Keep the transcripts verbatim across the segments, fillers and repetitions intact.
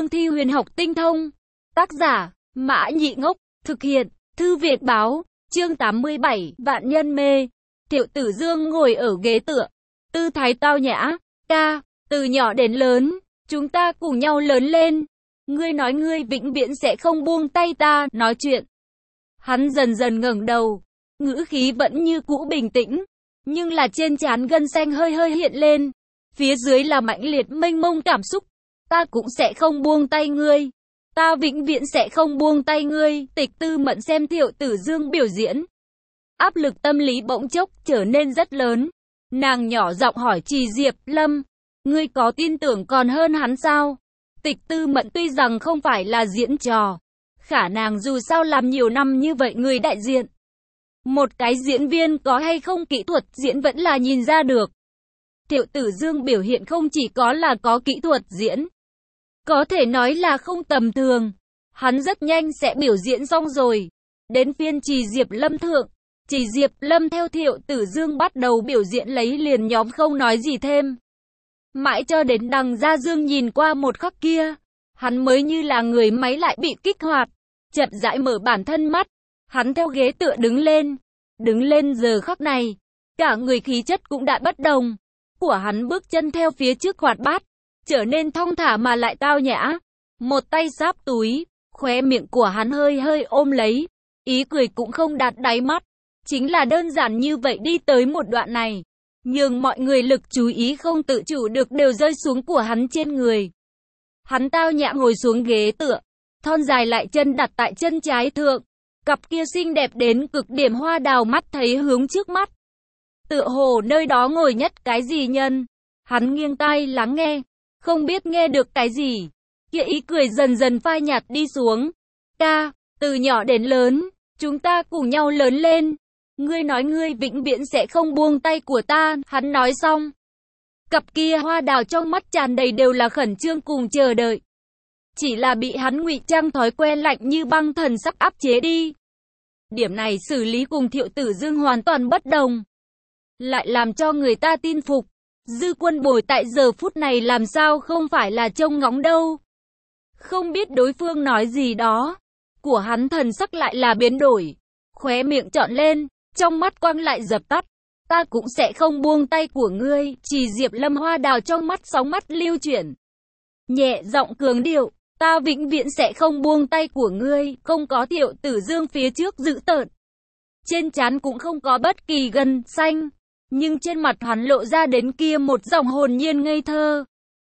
Dương thi huyền học tinh thông. Tác giả, Mã Nhị Ngốc, thực hiện, Thư Việt Báo, chương tám mươi bảy, Vạn Nhân Mê. Thiệu Tử Dương ngồi ở ghế tựa, tư thái tao nhã, ca, từ nhỏ đến lớn, chúng ta cùng nhau lớn lên. Ngươi nói ngươi vĩnh viễn sẽ không buông tay ta nói chuyện. Hắn dần dần ngẩng đầu, ngữ khí vẫn như cũ bình tĩnh, nhưng là trên trán gân xanh hơi hơi hiện lên. Phía dưới là mãnh liệt mênh mông cảm xúc. Ta cũng sẽ không buông tay ngươi. Ta vĩnh viễn sẽ không buông tay ngươi. Tịch Tư Mẫn xem Thiệu Tử Dương biểu diễn. Áp lực tâm lý bỗng chốc trở nên rất lớn. Nàng nhỏ giọng hỏi Trì Diệp Lâm, ngươi có tin tưởng còn hơn hắn sao? Tịch Tư Mẫn tuy rằng không phải là diễn trò, khả nàng dù sao làm nhiều năm như vậy người đại diện. Một cái diễn viên có hay không kỹ thuật diễn vẫn là nhìn ra được. Thiệu Tử Dương biểu hiện không chỉ có là có kỹ thuật diễn, có thể nói là không tầm thường. Hắn rất nhanh sẽ biểu diễn xong rồi. Đến phiên Trì Diệp Lâm thượng. Trì Diệp Lâm theo Thiệu Tử Dương bắt đầu biểu diễn lấy liền nhóm không nói gì thêm. Mãi cho đến Đằng Gia Dương nhìn qua một khắc kia, hắn mới như là người máy lại bị kích hoạt, chậm rãi mở bản thân mắt. Hắn theo ghế tựa đứng lên. Đứng lên giờ khắc này, cả người khí chất cũng đã bất đồng. Của hắn bước chân theo phía trước hoạt bát, trở nên thong thả mà lại tao nhã. Một tay sáp túi, khóe miệng của hắn hơi hơi ôm lấy, ý cười cũng không đạt đáy mắt. Chính là đơn giản như vậy đi tới một đoạn này, nhưng mọi người lực chú ý không tự chủ được đều rơi xuống của hắn trên người. Hắn tao nhã ngồi xuống ghế tựa, thon dài lại chân đặt tại chân trái thượng, cặp kia xinh đẹp đến cực điểm hoa đào mắt thấy hướng trước mắt. Tựa hồ nơi đó ngồi nhất cái gì nhân. Hắn nghiêng tai lắng nghe, không biết nghe được cái gì. Kia ý cười dần dần phai nhạt đi xuống. Ca, từ nhỏ đến lớn, chúng ta cùng nhau lớn lên. Ngươi nói ngươi vĩnh viễn sẽ không buông tay của ta. Hắn nói xong, cặp kia hoa đào trong mắt tràn đầy đều là khẩn trương cùng chờ đợi. Chỉ là bị hắn ngụy trang thói quen lạnh như băng thần sắc áp chế đi. Điểm này xử lý cùng Thiệu Tử Dương hoàn toàn bất đồng, lại làm cho người ta tin phục. Dư Quân Bồi tại giờ phút này làm sao không phải là trông ngóng đâu. Không biết đối phương nói gì đó, của hắn thần sắc lại là biến đổi, khóe miệng trọn lên, trong mắt quang lại dập tắt. Ta cũng sẽ không buông tay của ngươi. Trì Diệp Lâm hoa đào trong mắt sóng mắt lưu chuyển, nhẹ giọng cường điệu, ta vĩnh viễn sẽ không buông tay của ngươi. Không có Thiệu Tử Dương phía trước dữ tợn, trên trán cũng không có bất kỳ gân xanh, nhưng trên mặt hắn lộ ra đến kia một dòng hồn nhiên ngây thơ.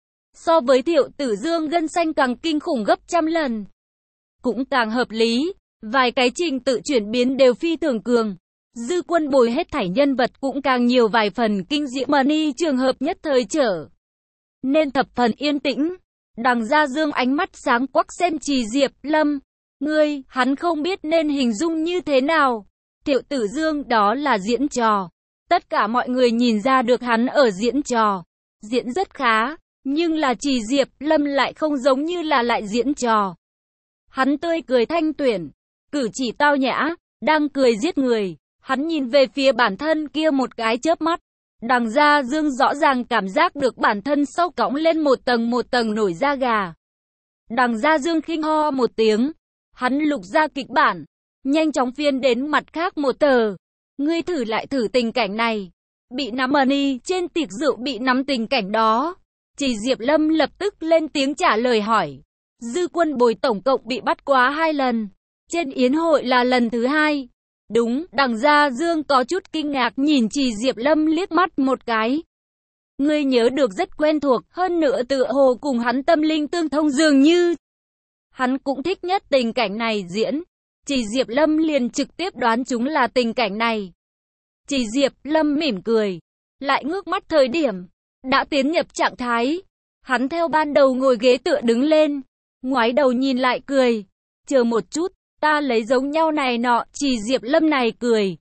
So với Thiệu Tử Dương gân xanh càng kinh khủng gấp trăm lần, cũng càng hợp lý. Vài cái trình tự chuyển biến đều phi thường cường. Dư Quân Bồi hết thảy nhân vật cũng càng nhiều vài phần kinh diễm mani trường hợp nhất thời trở nên thập phần yên tĩnh. Đằng Gia Dương ánh mắt sáng quắc xem Trì Diệp Lâm. Ngươi, hắn không biết nên hình dung như thế nào. Thiệu Tử Dương đó là diễn trò. Tất cả mọi người nhìn ra được hắn ở diễn trò. Diễn rất khá, nhưng là Trì Diệp Lâm lại không giống như là lại diễn trò. Hắn tươi cười thanh tuyển, cử chỉ tao nhã, đang cười giết người. Hắn nhìn về phía bản thân kia một cái chớp mắt. Đằng Gia Dương rõ ràng cảm giác được bản thân sau cõng lên một tầng một tầng nổi da gà. Đằng Gia Dương khinh ho một tiếng. Hắn lục ra kịch bản, nhanh chóng phiên đến mặt khác một tờ. Ngươi thử lại thử tình cảnh này. Bị nắm money trên tiệc rượu bị nắm tình cảnh đó. Trì Diệp Lâm lập tức lên tiếng trả lời hỏi. Dư Quân Bồi tổng cộng bị bắt quá hai lần. Trên yến hội là lần thứ hai. Đúng, Đằng Gia Dương có chút kinh ngạc nhìn Trì Diệp Lâm liếc mắt một cái. Ngươi nhớ được rất quen thuộc, hơn nữa tựa hồ cùng hắn tâm linh tương thông dường như. Hắn cũng thích nhất tình cảnh này diễn. Trì Diệp Lâm liền trực tiếp đoán chúng là tình cảnh này. Trì Diệp Lâm mỉm cười, lại ngước mắt thời điểm đã tiến nhập trạng thái. Hắn theo ban đầu ngồi ghế tựa đứng lên, ngoái đầu nhìn lại cười. Chờ một chút, ta lấy giống nhau này nọ. Trì Diệp Lâm này cười,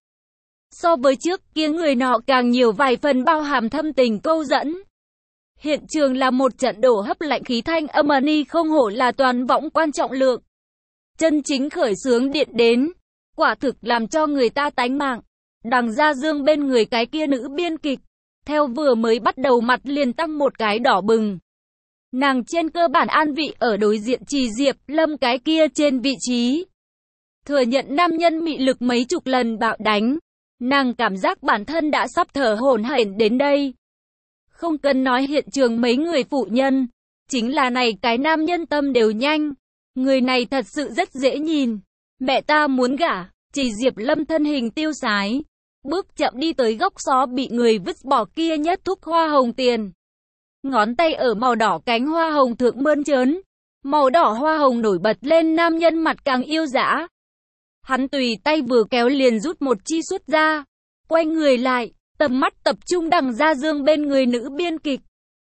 so với trước kia người nọ càng nhiều vài phần bao hàm thâm tình câu dẫn. Hiện trường là một trận đổ hấp lạnh khí thanh âm ni không hổ là toàn võng quan trọng lượng. Chân chính khởi xướng điện đến, quả thực làm cho người ta tánh mạng. Đằng Gia Dương bên người cái kia nữ biên kịch, theo vừa mới bắt đầu mặt liền tăng một cái đỏ bừng. Nàng trên cơ bản an vị ở đối diện Trì Diệp Lâm cái kia trên vị trí. Thừa nhận nam nhân mị lực mấy chục lần bạo đánh. Nàng cảm giác bản thân đã sắp thở hổn hển đến đây. Không cần nói hiện trường mấy người phụ nhân. Chính là này cái nam nhân tâm đều nhanh. Người này thật sự rất dễ nhìn. Mẹ ta muốn gả. Trì Diệp Lâm thân hình tiêu sái. Bước chậm đi tới góc xó bị người vứt bỏ kia nhất thúc hoa hồng tiền. Ngón tay ở màu đỏ cánh hoa hồng thượng mơn trớn. Màu đỏ hoa hồng nổi bật lên nam nhân mặt càng yêu dã. Hắn tùy tay vừa kéo liền rút một chi xuất ra. Quay người lại, tầm mắt tập trung đằng ra dương bên người nữ biên kịch.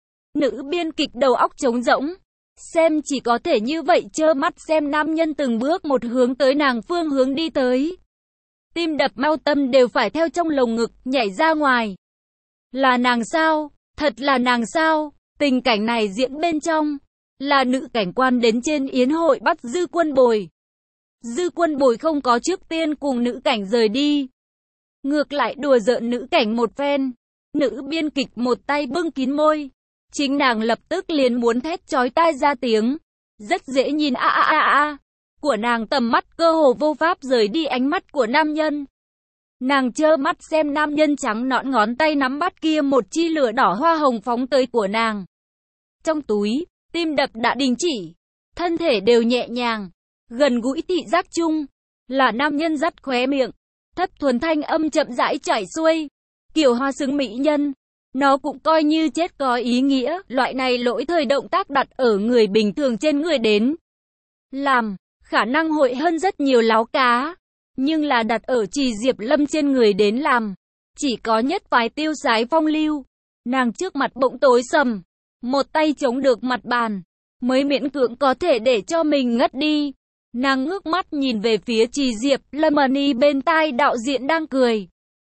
Nữ biên kịch đầu óc trống rỗng. Xem chỉ có thể như vậy trơ mắt xem nam nhân từng bước một hướng tới nàng phương hướng đi tới. Tim đập mau tâm đều phải theo trong lồng ngực nhảy ra ngoài. Là nàng sao? Thật là nàng sao? Tình cảnh này diễn bên trong. Là nữ cảnh quan đến trên yến hội bắt Dư Quân Bồi. Dư Quân Bồi không có trước tiên cùng nữ cảnh rời đi. Ngược lại đùa giỡn nữ cảnh một phen. Nữ biên kịch một tay bưng kín môi. Chính nàng lập tức liền muốn thét chói tai ra tiếng. Rất dễ nhìn a a a a. Của nàng tầm mắt cơ hồ vô pháp rời đi ánh mắt của nam nhân. Nàng trơ mắt xem nam nhân trắng nõn ngón tay nắm bắt kia một chi lửa đỏ hoa hồng phóng tới của nàng. Trong túi, tim đập đã đình chỉ. Thân thể đều nhẹ nhàng. Gần gũi thị giác chung. Là nam nhân dắt khóe miệng. Thấp thuần thanh âm chậm rãi chảy xuôi. Kiểu hoa xứng mỹ nhân. Nó cũng coi như chết có ý nghĩa. Loại này lỗi thời động tác đặt ở người bình thường trên người đến làm. Khả năng hội hơn rất nhiều láo cá. Nhưng là đặt ở Trì Diệp Lâm trên người đến làm. Chỉ có nhất phái tiêu sái phong lưu. Nàng trước mặt bỗng tối sầm. Một tay chống được mặt bàn. Mới miễn cưỡng có thể để cho mình ngất đi. Nàng ngước mắt nhìn về phía Trì Diệp Lâm Mani bên tai đạo diễn đang cười.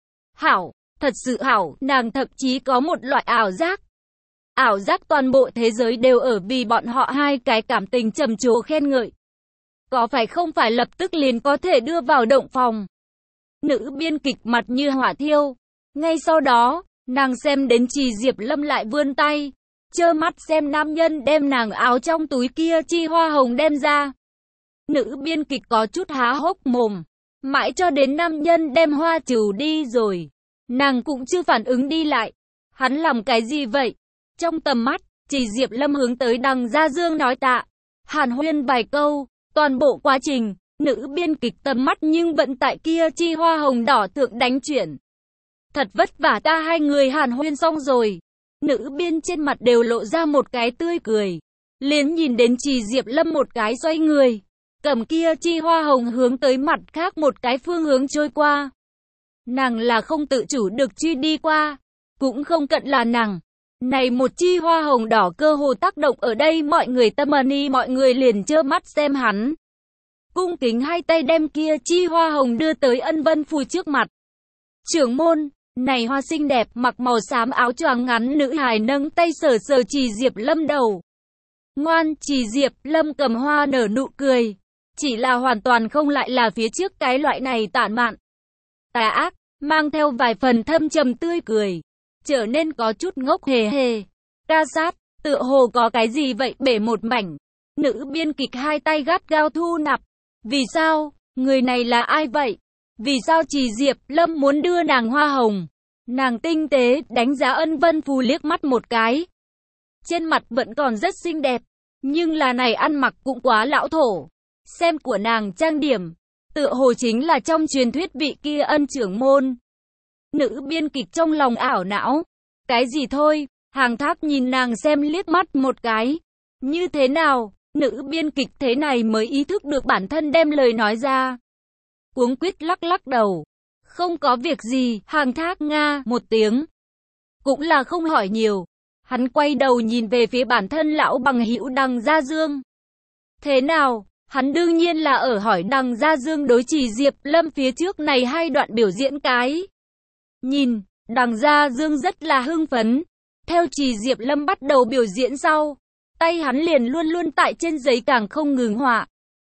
Hảo, thật sự hảo, nàng thậm chí có một loại ảo giác. Ảo giác toàn bộ thế giới đều ở vì bọn họ hai cái cảm tình trầm trồ khen ngợi. Có phải không phải lập tức liền có thể đưa vào động phòng. Nữ biên kịch mặt như hỏa thiêu. Ngay sau đó, nàng xem đến Trì Diệp Lâm lại vươn tay. Trơ mắt xem nam nhân đem nàng áo trong túi kia chi hoa hồng đem ra. Nữ biên kịch có chút há hốc mồm. Mãi cho đến nam nhân đem hoa trừ đi rồi. Nàng cũng chưa phản ứng đi lại. Hắn làm cái gì vậy? Trong tầm mắt, Trì Diệp Lâm hướng tới đằng Gia Dương nói tạ. Hàn huyên vài câu. Toàn bộ quá trình, nữ biên kịch tầm mắt nhưng vẫn tại kia chi hoa hồng đỏ thượng đánh chuyển. Thật vất vả ta hai người hàn huyên xong rồi. Nữ biên trên mặt đều lộ ra một cái tươi cười. Liền nhìn đến Trì Diệp Lâm một cái xoay người. Cầm kia chi hoa hồng hướng tới mặt khác một cái phương hướng trôi qua. Nàng là không tự chủ được truy đi qua. Cũng không cận là nàng. Này một chi hoa hồng đỏ cơ hồ tác động ở đây mọi người tâm ni mọi người liền trơ mắt xem hắn. Cung kính hai tay đem kia chi hoa hồng đưa tới Ân Vân Phu trước mặt. Trưởng môn, này hoa xinh đẹp mặc màu xám áo choàng ngắn nữ hài nâng tay sờ sờ Trì Diệp Lâm đầu. Ngoan, Trì Diệp Lâm cầm hoa nở nụ cười. Chỉ là hoàn toàn không lại là phía trước cái loại này tản mạn. Tà ác, mang theo vài phần thâm trầm tươi cười. Trở nên có chút ngốc hề hề. Ca sát, tựa hồ có cái gì vậy bể một mảnh. Nữ biên kịch hai tay gắt gao thu nạp. Vì sao? Người này là ai vậy? Vì sao Trì Diệp Lâm muốn đưa nàng hoa hồng? Nàng tinh tế đánh giá Ân Vân Phu liếc mắt một cái. Trên mặt vẫn còn rất xinh đẹp. Nhưng là này ăn mặc cũng quá lão thổ. Xem của nàng trang điểm. Tựa hồ chính là trong truyền thuyết vị kia Ân trưởng môn. Nữ biên kịch trong lòng ảo não. Cái gì thôi, Hàng Thác nhìn nàng xem liếc mắt một cái. Như thế nào, nữ biên kịch thế này mới ý thức được bản thân đem lời nói ra. Cuống quýt lắc lắc đầu. Không có việc gì, Hàng Thác nga một tiếng. Cũng là không hỏi nhiều. Hắn quay đầu nhìn về phía bản thân lão bằng hữu đằng Gia Dương. Thế nào? Hắn đương nhiên là ở hỏi đằng Gia Dương đối Trì Diệp Lâm phía trước này hai đoạn biểu diễn cái. Nhìn, đằng Gia Dương rất là hưng phấn. Theo Trì Diệp Lâm bắt đầu biểu diễn sau, tay hắn liền luôn luôn tại trên giấy càng không ngừng họa.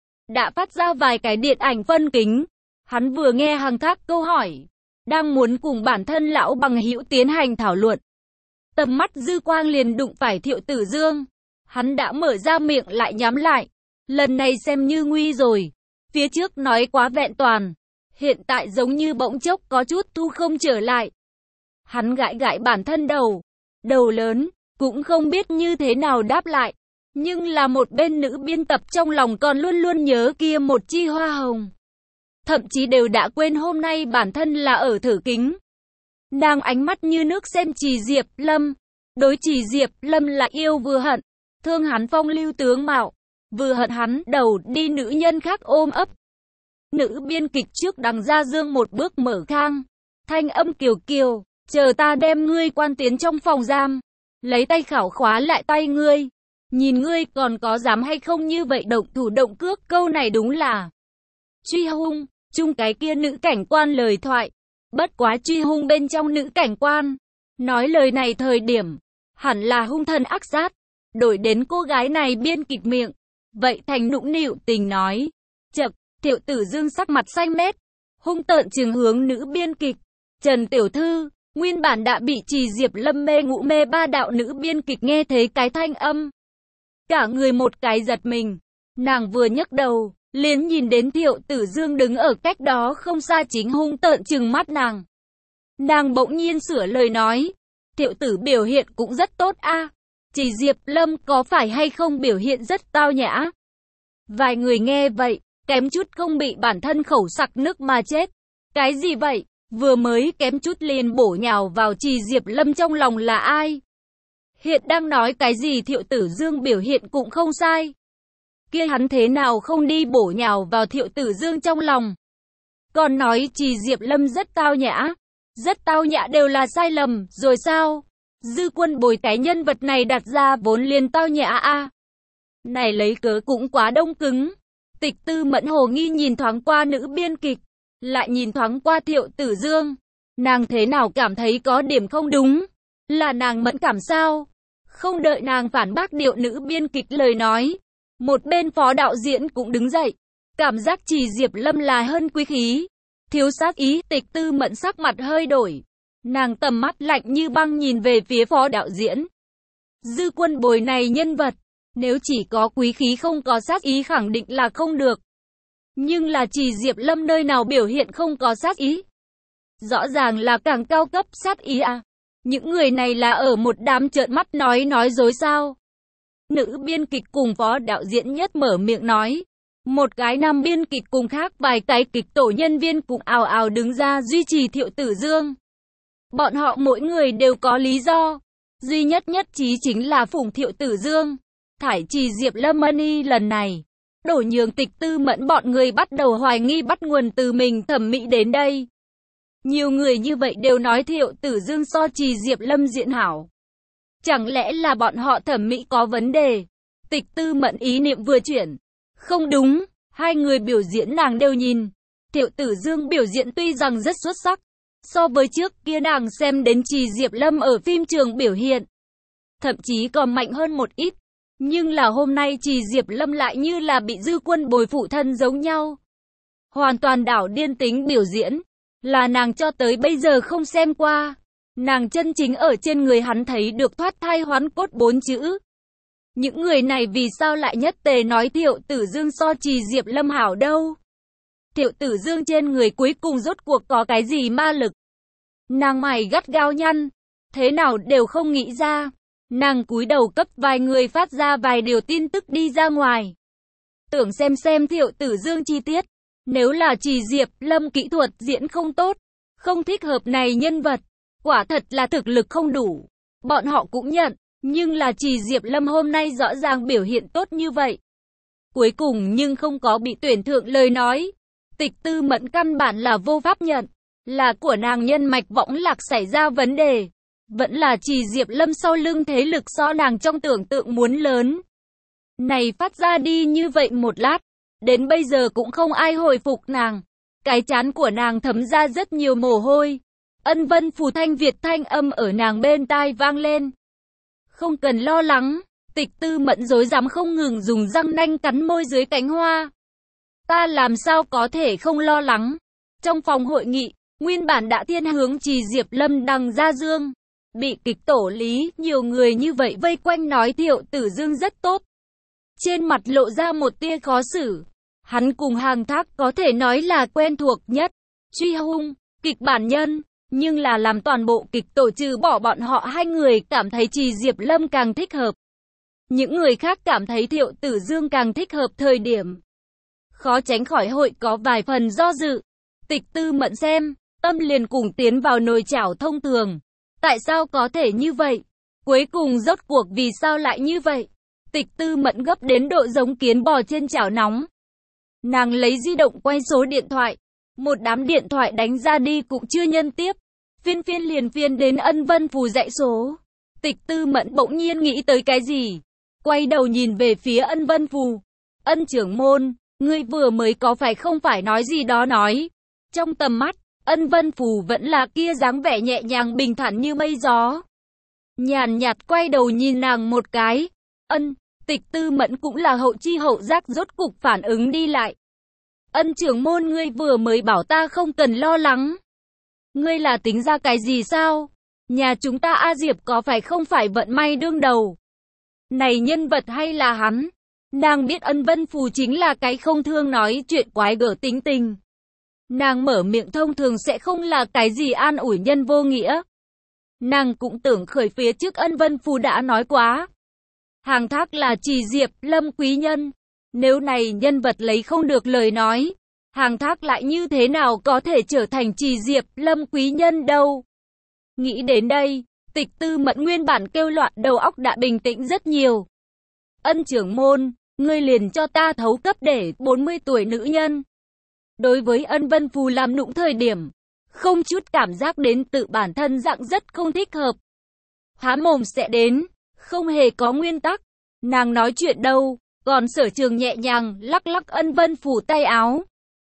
Đã phát ra vài cái điện ảnh phân kính. Hắn vừa nghe Hàng Thác câu hỏi, đang muốn cùng bản thân lão bằng hữu tiến hành thảo luận. Tầm mắt dư quang liền đụng phải Thiệu Tử Dương. Hắn đã mở ra miệng lại nhắm lại. Lần này xem như nguy rồi. Phía trước nói quá vẹn toàn. Hiện tại giống như bỗng chốc có chút thu không trở lại. Hắn gãi gãi bản thân đầu. Đầu lớn, cũng không biết như thế nào đáp lại. Nhưng là một bên nữ biên tập trong lòng còn luôn luôn nhớ kia một chi hoa hồng. Thậm chí đều đã quên hôm nay bản thân là ở thử kính. Nàng ánh mắt như nước xem Trì Diệp Lâm. Đối Trì Diệp Lâm là yêu vừa hận. Thương hắn phong lưu tướng mạo. Vừa hận hắn đầu đi nữ nhân khác ôm ấp. Nữ biên kịch trước đằng ra dương một bước mở khang. Thanh âm kiều kiều. Chờ ta đem ngươi quan tiến trong phòng giam. Lấy tay khảo khóa lại tay ngươi. Nhìn ngươi còn có dám hay không như vậy động thủ động cước. Câu này đúng là truy hung. Chung cái kia nữ cảnh quan lời thoại. Bất quá truy hung bên trong nữ cảnh quan. Nói lời này thời điểm. Hẳn là hung thần ác sát. Đổi đến cô gái này biên kịch miệng. Vậy thành nũng nịu tình nói. Chậc, Thiệu Tử Dương sắc mặt xanh mét. Hung tợn trừng hướng nữ biên kịch. Trần tiểu thư, nguyên bản đã bị Trì Diệp Lâm mê ngũ mê ba đạo nữ biên kịch nghe thấy cái thanh âm. Cả người một cái giật mình. Nàng vừa nhấc đầu, liền nhìn đến Thiệu Tử Dương đứng ở cách đó không xa chính hung tợn trừng mắt nàng. Nàng bỗng nhiên sửa lời nói. Thiệu tử biểu hiện cũng rất tốt a. Trì Diệp Lâm có phải hay không biểu hiện rất tao nhã? Vài người nghe vậy, kém chút không bị bản thân khẩu sặc nước mà chết. Cái gì vậy? Vừa mới kém chút liền bổ nhào vào Trì Diệp Lâm trong lòng là ai? Hiện đang nói cái gì Thiệu Tử Dương biểu hiện cũng không sai. Kia hắn thế nào không đi bổ nhào vào Thiệu Tử Dương trong lòng? Còn nói Trì Diệp Lâm rất tao nhã. Rất tao nhã đều là sai lầm, rồi sao? Dư Quân Bồi cái nhân vật này đặt ra vốn liền tao nhã a. À. Này lấy cớ cũng quá đông cứng. Tịch Tư Mẫn hồ nghi nhìn thoáng qua nữ biên kịch, lại nhìn thoáng qua Thiệu Tử Dương. Nàng thế nào cảm thấy có điểm không đúng? Là nàng mẫn cảm sao? Không đợi nàng phản bác điệu nữ biên kịch lời nói. Một bên phó đạo diễn cũng đứng dậy. Cảm giác Trì Diệp Lâm là hơn quý khí. Thiếu sát ý. Tịch Tư Mẫn sắc mặt hơi đổi. Nàng tầm mắt lạnh như băng nhìn về phía phó đạo diễn. Dư Quân Bồi này nhân vật, nếu chỉ có quý khí không có sát ý khẳng định là không được. Nhưng là Trì Diệp Lâm nơi nào biểu hiện không có sát ý? Rõ ràng là càng cao cấp sát ý à? Những người này là ở một đám trợn mắt nói nói dối sao? Nữ biên kịch cùng phó đạo diễn nhất mở miệng nói. Một cái nam biên kịch cùng khác vài cái kịch tổ nhân viên cũng ào ào đứng ra duy trì Thiệu Tử Dương. Bọn họ mỗi người đều có lý do. Duy nhất nhất trí chính là phủng Thiệu Tử Dương. Thải Trì Diệp Lâm Money lần này. Đổ nhường Tịch Tư Mẫn bọn người bắt đầu hoài nghi bắt nguồn từ mình thẩm mỹ đến đây. Nhiều người như vậy đều nói Thiệu Tử Dương so Trì Diệp Lâm diễn hảo. Chẳng lẽ là bọn họ thẩm mỹ có vấn đề? Tịch Tư Mẫn ý niệm vừa chuyển. Không đúng, hai người biểu diễn nàng đều nhìn. Thiệu Tử Dương biểu diễn tuy rằng rất xuất sắc. So với trước kia nàng xem đến Trì Diệp Lâm ở phim trường biểu hiện. Thậm chí còn mạnh hơn một ít. Nhưng là hôm nay Trì Diệp Lâm lại như là bị Dư Quân Bồi phụ thân giống nhau. Hoàn toàn đảo điên tính biểu diễn. Là nàng cho tới bây giờ không xem qua. Nàng chân chính ở trên người hắn thấy được thoát thai hoán cốt bốn chữ. Những người này vì sao lại nhất tề nói Thiệu Tử Dương so Trì Diệp Lâm hảo đâu? Thiệu Tử Dương trên người cuối cùng rốt cuộc có cái gì ma lực? Nàng mày gắt gao nhăn. Thế nào đều không nghĩ ra. Nàng cúi đầu cấp vài người phát ra vài điều tin tức đi ra ngoài. Tưởng xem xem Thiệu Tử Dương chi tiết. Nếu là Trì Diệp Lâm kỹ thuật diễn không tốt, không thích hợp này nhân vật, quả thật là thực lực không đủ. Bọn họ cũng nhận, nhưng là Trì Diệp Lâm hôm nay rõ ràng biểu hiện tốt như vậy. Cuối cùng nhưng không có bị tuyển thượng lời nói. Tịch Tư Mẫn căn bản là vô pháp nhận, là của nàng nhân mạch võng lạc xảy ra vấn đề. Vẫn là Trì Diệp Lâm sau lưng thế lực so nàng trong tưởng tượng muốn lớn. Này phát ra đi như vậy một lát, đến bây giờ cũng không ai hồi phục nàng. Cái trán của nàng thấm ra rất nhiều mồ hôi. Ân Vân Phù Thanh Việt thanh âm ở nàng bên tai vang lên. Không cần lo lắng. Tịch Tư Mẫn rối rắm không ngừng dùng răng nanh cắn môi dưới cánh hoa. Ta làm sao có thể không lo lắng. Trong phòng hội nghị, nguyên bản đã thiên hướng Trì Diệp Lâm đằng ra dương. Bị kịch tổ Lý, nhiều người như vậy vây quanh nói Thiệu Tử Dương rất tốt. Trên mặt lộ ra một tia khó xử. Hắn cùng Hàng Thác có thể nói là quen thuộc nhất. Truy Hung, kịch bản nhân, nhưng là làm toàn bộ kịch tổ trừ bỏ bọn họ hai người cảm thấy Trì Diệp Lâm càng thích hợp. Những người khác cảm thấy Thiệu Tử Dương càng thích hợp thời điểm. Khó tránh khỏi hội có vài phần do dự. Tịch Tư Mẫn xem, tâm liền cùng tiến vào nồi chảo thông thường. Tại sao có thể như vậy? Cuối cùng rốt cuộc vì sao lại như vậy? Tịch Tư Mẫn gấp đến độ giống kiến bò trên chảo nóng. Nàng lấy di động quay số điện thoại. Một đám điện thoại đánh ra đi cũng chưa nhân tiếp. Phiên phiên liền phiên đến Ân Vân Phù dãy số. Tịch Tư Mẫn bỗng nhiên nghĩ tới cái gì? Quay đầu nhìn về phía Ân Vân Phù. Ân trưởng môn, ngươi vừa mới có phải không phải nói gì đó nói. Trong tầm mắt, Ân Vân Phù vẫn là kia dáng vẻ nhẹ nhàng bình thản như mây gió. Nhàn nhạt quay đầu nhìn nàng một cái. Ân, Tịch Tư Mẫn cũng là hậu chi hậu giác rốt cục phản ứng đi lại. Ân trưởng môn, ngươi vừa mới bảo ta không cần lo lắng. Ngươi là tính ra cái gì sao? Nhà chúng ta A Diệp có phải không phải vận may đương đầu? Này nhân vật hay là hắn? Nàng biết Ân Vân Phù chính là cái không thương nói chuyện quái gở tính tình. Nàng mở miệng thông thường sẽ không là cái gì an ủi nhân vô nghĩa. Nàng cũng tưởng khởi phía trước Ân Vân Phù đã nói quá. Hàng Thác là Trì Diệp Lâm quý nhân. Nếu này nhân vật lấy không được lời nói, Hàng Thác lại như thế nào có thể trở thành Trì Diệp Lâm quý nhân đâu? Nghĩ đến đây, Tịch Tư Mẫn nguyên bản kêu loạn đầu óc đã bình tĩnh rất nhiều. Ân trưởng môn, ngươi liền cho ta thấu cấp để bốn mươi tuổi nữ nhân. Đối với Ân Vân Phù làm nũng thời điểm, không chút cảm giác đến tự bản thân dạng rất không thích hợp. Há mồm sẽ đến, không hề có nguyên tắc. Nàng nói chuyện đâu, còn Sở Trường nhẹ nhàng lắc lắc Ân Vân Phù tay áo.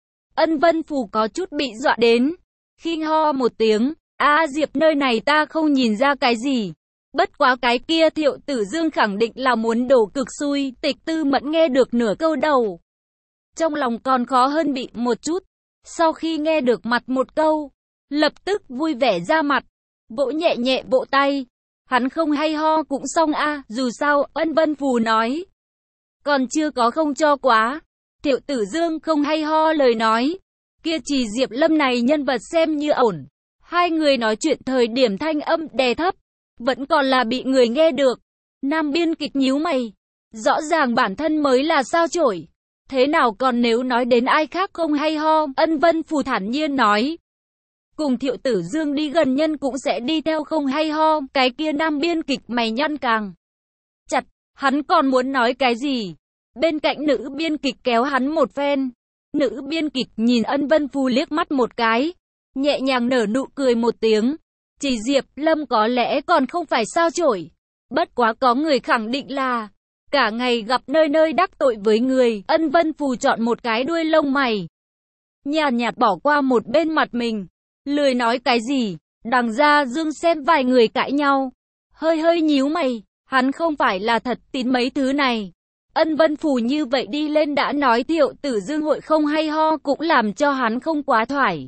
Ân Vân Phù có chút bị dọa đến, khinh ho một tiếng. A Diệp, nơi này ta không nhìn ra cái gì. Bất quá cái kia Thiệu Tử Dương khẳng định là muốn đổ cực xui. Tịch Tư Mẫn nghe được nửa câu đầu, trong lòng còn khó hơn bị một chút. Sau khi nghe được mặt một câu, lập tức vui vẻ ra mặt, vỗ nhẹ nhẹ bộ tay. Hắn không hay ho cũng xong a, dù sao, Ân Vân Phù nói. Còn chưa có không cho quá. Thiệu Tử Dương không hay ho lời nói. Kia Trì Diệp Lâm này nhân vật xem như ổn. Hai người nói chuyện thời điểm thanh âm đè thấp, vẫn còn là bị người nghe được. Nam biên kịch nhíu mày. Rõ ràng bản thân mới là sao chổi. Thế nào còn nếu nói đến ai khác không hay ho? Ân Vân Phù thản nhiên nói. Cùng Thiệu Tử Dương đi gần nhân cũng sẽ đi theo không hay ho. Cái kia nam biên kịch mày nhăn càng chặt. Hắn còn muốn nói cái gì? Bên cạnh nữ biên kịch kéo hắn một phen. Nữ biên kịch nhìn Ân Vân Phù liếc mắt một cái, nhẹ nhàng nở nụ cười một tiếng. Trì Diệp Lâm có lẽ còn không phải sao chổi. Bất quá có người khẳng định là cả ngày gặp nơi nơi đắc tội với người. Ân Vân Phù chọn một cái đuôi lông mày, nhàn nhạt bỏ qua một bên mặt mình, lười nói cái gì. Đằng ra Dương xem vài người cãi nhau, hơi hơi nhíu mày. Hắn không phải là thật tín mấy thứ này. Ân Vân Phù như vậy đi lên đã nói Thiệu Tử Dương hội không hay ho cũng làm cho hắn không quá thoải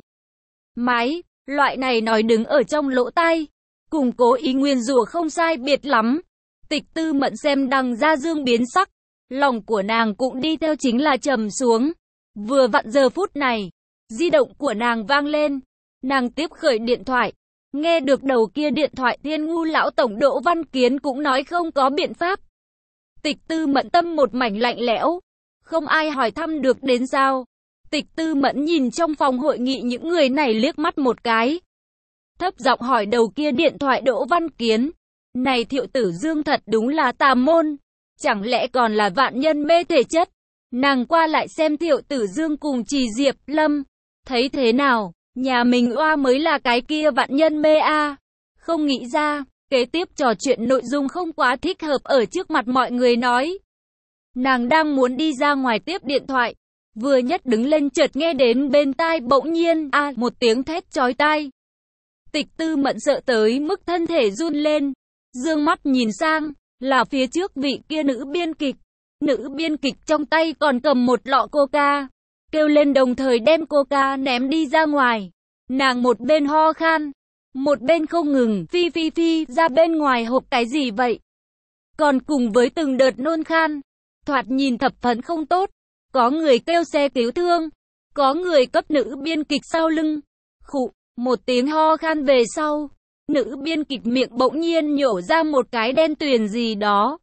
mái. Loại này nói đứng ở trong lỗ tai, cùng cố ý nguyên rủa không sai biệt lắm. Tịch Tư Mẫn xem đằng ra Dương biến sắc, lòng của nàng cũng đi theo chính là trầm xuống. Vừa vặn giờ phút này, di động của nàng vang lên. Nàng tiếp khởi điện thoại, nghe được đầu kia điện thoại Thiên Ngu lão tổng Đỗ Văn Kiến cũng nói không có biện pháp. Tịch Tư Mẫn tâm một mảnh lạnh lẽo, không ai hỏi thăm được đến sao? Tịch Tư Mẫn nhìn trong phòng hội nghị những người này liếc mắt một cái, thấp giọng hỏi đầu kia điện thoại Đỗ Văn Kiến. Này Thiệu Tử Dương thật đúng là tà môn, chẳng lẽ còn là vạn nhân mê thể chất? Nàng qua lại xem Thiệu Tử Dương cùng Trì Diệp Lâm, thấy thế nào? Nhà mình oa mới là cái kia vạn nhân mê a. Không nghĩ ra, kế tiếp trò chuyện nội dung không quá thích hợp ở trước mặt mọi người nói. Nàng đang muốn đi ra ngoài tiếp điện thoại, vừa nhất đứng lên chợt nghe đến bên tai bỗng nhiên a à, một tiếng thét chói tai. Tịch Tư Mẫn sợ tới mức thân thể run lên, dương mắt nhìn sang, là phía trước vị kia nữ biên kịch. Nữ biên kịch trong tay còn cầm một lọ coca, kêu lên đồng thời đem coca ném đi ra ngoài. Nàng một bên ho khan, một bên không ngừng phi phi phi ra bên ngoài hộp cái gì vậy. Còn cùng với từng đợt nôn khan, thoạt nhìn thập phần không tốt. Có người kêu xe cứu thương, có người cấp nữ biên kịch sau lưng. Khụ, một tiếng ho khan về sau, nữ biên kịch miệng bỗng nhiên nhổ ra một cái đen tuyền gì đó.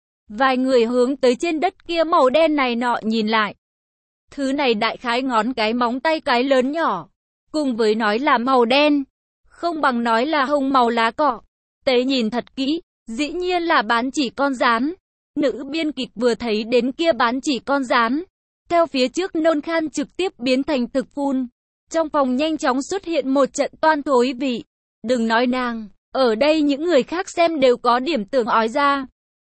Vài người hướng tới trên đất kia màu đen này nọ nhìn lại. Thứ này đại khái ngón cái móng tay cái lớn nhỏ, cùng với nói là màu đen, không bằng nói là hồng màu lá cọ. Tế nhìn thật kỹ, dĩ nhiên là bán chỉ con gián. Nữ biên kịch vừa thấy đến kia bán chỉ con gián, theo phía trước nôn khan trực tiếp biến thành thực phun. Trong phòng nhanh chóng xuất hiện một trận toan thối vị. Đừng nói nàng, ở đây những người khác xem đều có điểm tưởng ói ra.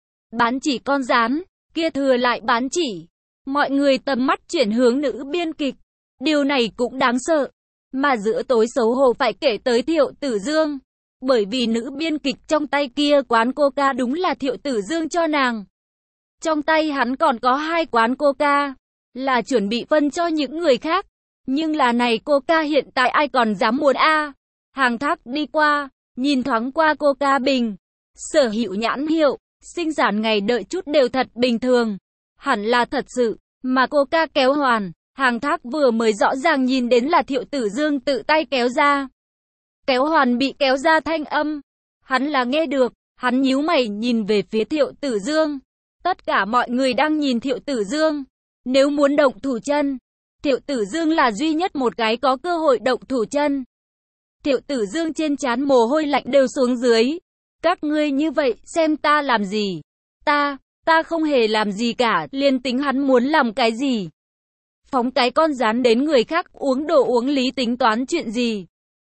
Bán chỉ con gián, kia thừa lại bán chỉ. Mọi người tầm mắt chuyển hướng nữ biên kịch. Điều này cũng đáng sợ. Mà giữa tối xấu hổ phải kể tới Thiệu Tử Dương. Bởi vì nữ biên kịch trong tay kia quán coca đúng là Thiệu Tử Dương cho nàng. Trong tay hắn còn có hai quán coca, là chuẩn bị phân cho những người khác. Nhưng là này coca hiện tại ai còn dám muốn a? Hàng Thác đi qua, nhìn thoáng qua coca bình, sở hữu nhãn hiệu, sinh sản ngày đợi chút đều thật bình thường. Hẳn là thật sự, mà coca kéo hoàn, Hàng Thác vừa mới rõ ràng nhìn đến là Thiệu Tử Dương tự tay kéo ra. Kéo hoàn bị kéo ra thanh âm, hắn là nghe được, hắn nhíu mày nhìn về phía Thiệu Tử Dương. Tất cả mọi người đang nhìn Thiệu Tử Dương. Nếu muốn động thủ chân, Thiệu Tử Dương là duy nhất một cái có cơ hội động thủ chân. Thiệu Tử Dương trên trán mồ hôi lạnh đều xuống dưới. Các ngươi như vậy, xem ta làm gì? Ta, ta không hề làm gì cả, liền tính hắn muốn làm cái gì. Phóng cái con rán đến người khác uống đồ uống lý tính toán chuyện gì.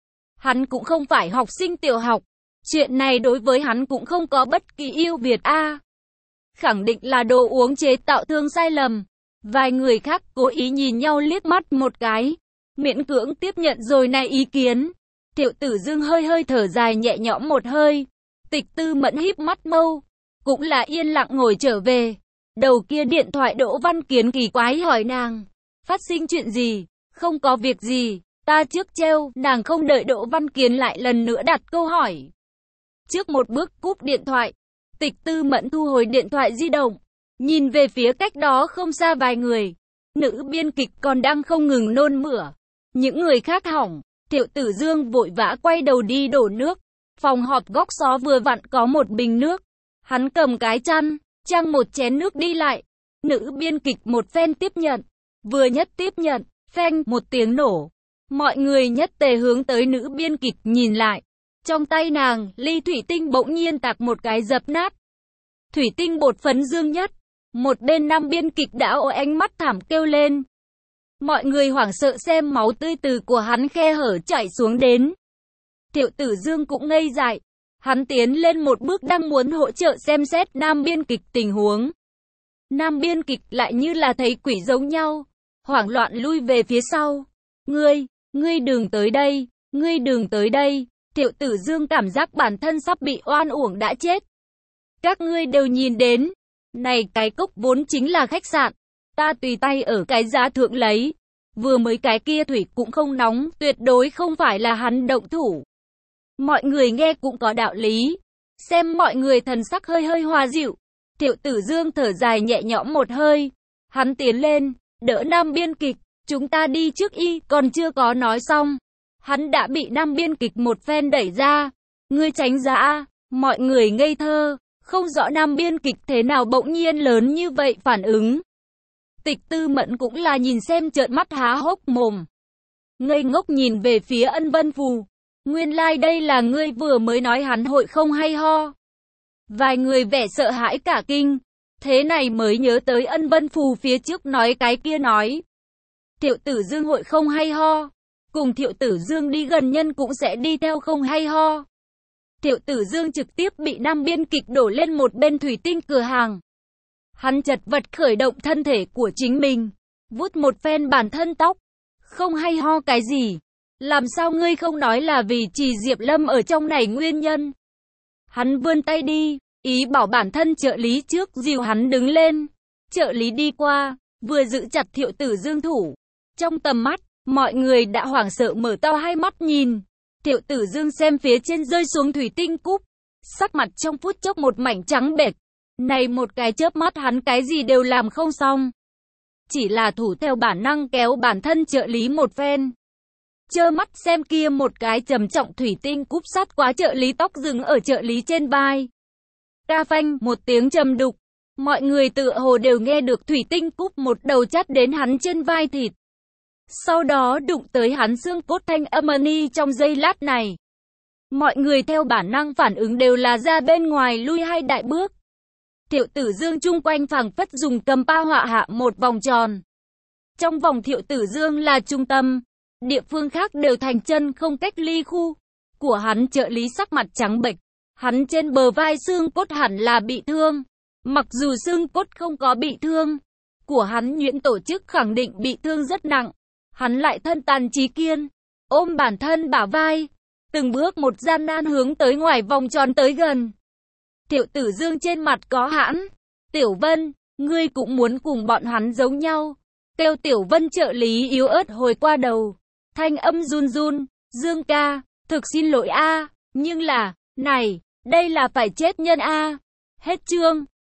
Hắn cũng không phải học sinh tiểu học. Chuyện này đối với hắn cũng không có bất kỳ ưu việt a. Khẳng định là đồ uống chế tạo thương sai lầm. Vài người khác cố ý nhìn nhau liếc mắt một cái, miễn cưỡng tiếp nhận rồi này ý kiến. Thiệu Tử Dương hơi hơi thở dài nhẹ nhõm một hơi. Tịch Tư Mẫn híp mắt mâu, cũng là yên lặng ngồi trở về. Đầu kia điện thoại Đỗ Văn Kiến kỳ quái hỏi nàng, phát sinh chuyện gì? Không có việc gì, ta trước treo. Nàng không đợi Đỗ Văn Kiến lại lần nữa đặt câu hỏi, trước một bước cúp điện thoại. Tịch Tư Mẫn thu hồi điện thoại di động, nhìn về phía cách đó không xa vài người. Nữ biên kịch còn đang không ngừng nôn mửa. Những người khác hỏng. Thiệu Tử Dương vội vã quay đầu đi đổ nước. Phòng họp góc xó vừa vặn có một bình nước. Hắn cầm cái chăn, trang một chén nước đi lại. Nữ biên kịch một phen tiếp nhận. Vừa nhất tiếp nhận, phanh một tiếng nổ. Mọi người nhất tề hướng tới nữ biên kịch nhìn lại. Trong tay nàng, ly thủy tinh bỗng nhiên tạc một cái dập nát. Thủy tinh bột phấn dương nhất. Một bên nam biên kịch đã ồ ánh mắt thảm kêu lên. Mọi người hoảng sợ xem máu tươi từ của hắn khe hở chảy xuống đến. Thiệu Tử Dương cũng ngây dại. Hắn tiến lên một bước đang muốn hỗ trợ xem xét nam biên kịch tình huống. Nam biên kịch lại như là thấy quỷ giống nhau. Hoảng loạn lui về phía sau. Ngươi, ngươi đừng tới đây, ngươi đừng tới đây. Thiệu Tử Dương cảm giác bản thân sắp bị oan uổng đã chết. Các ngươi đều nhìn đến. Này cái cốc vốn chính là khách sạn. Ta tùy tay ở cái giá thượng lấy. Vừa mới cái kia thủy cũng không nóng, tuyệt đối không phải là hắn động thủ. Mọi người nghe cũng có đạo lý. Xem mọi người thần sắc hơi hơi hòa dịu. Thiệu Tử Dương thở dài nhẹ nhõm một hơi. Hắn tiến lên, đỡ nam biên kịch. Chúng ta đi trước y, còn chưa có nói xong. Hắn đã bị nam biên kịch một phen đẩy ra. Ngươi tránh ra a. Mọi người ngây thơ. Không rõ nam biên kịch thế nào bỗng nhiên lớn như vậy phản ứng. Tịch Tư Mẫn cũng là nhìn xem trợn mắt há hốc mồm. Ngây ngốc nhìn về phía Ân Vân Phù. Nguyên lai like đây là ngươi vừa mới nói hắn hội không hay ho. Vài người vẻ sợ hãi cả kinh. Thế này mới nhớ tới Ân Vân Phù phía trước nói cái kia nói. Thiệu Tử Dương hội không hay ho. Cùng Thiệu Tử Dương đi gần nhân cũng sẽ đi theo không hay ho. Thiệu Tử Dương trực tiếp bị nam biên kịch đổ lên một bên thủy tinh cửa hàng. Hắn chật vật khởi động thân thể của chính mình, vuốt một phen bản thân tóc. Không hay ho cái gì? Làm sao ngươi không nói là vì Trì Diệp Lâm ở trong này nguyên nhân? Hắn vươn tay đi, ý bảo bản thân trợ lý trước dìu hắn đứng lên. Trợ lý đi qua, vừa giữ chặt Thiệu Tử Dương thủ. Trong tầm mắt, mọi người đã hoảng sợ mở to hai mắt nhìn. Thiệu Tử Dương xem phía trên rơi xuống thủy tinh cúp, sắc mặt trong phút chốc một mảnh trắng bệch. Này một cái chớp mắt hắn cái gì đều làm không xong. Chỉ là thủ theo bản năng kéo bản thân trợ lý một phen. Trơ mắt xem kia một cái trầm trọng thủy tinh cúp sát quá trợ lý, tóc dừng ở trợ lý trên vai. Ca phanh, một tiếng trầm đục. Mọi người tựa hồ đều nghe được thủy tinh cúp một đầu chát đến hắn trên vai thịt. Sau đó đụng tới hắn xương cốt, thanh âm ni trong giây lát này. Mọi người theo bản năng phản ứng đều là ra bên ngoài lui hai đại bước. Thiệu Tử Dương chung quanh phảng phất dùng cầm pa họa hạ một vòng tròn. Trong vòng Thiệu Tử Dương là trung tâm, địa phương khác đều thành chân không cách ly khu. Của hắn trợ lý sắc mặt trắng bệch, hắn trên bờ vai xương cốt hẳn là bị thương. Mặc dù xương cốt không có bị thương, của hắn nhuyễn tổ chức khẳng định bị thương rất nặng. Hắn lại thân tàn trí kiên, ôm bản thân bả vai, từng bước một gian nan hướng tới ngoài vòng tròn tới gần. Thiệu Tử Dương trên mặt có hãn. Tiểu Vân, ngươi cũng muốn cùng bọn hắn giống nhau. Kêu Tiểu Vân trợ lý yếu ớt hồi qua đầu. Thanh âm run run, Dương ca, thực xin lỗi a, nhưng là, này, đây là phải chết nhân a. Hết chương.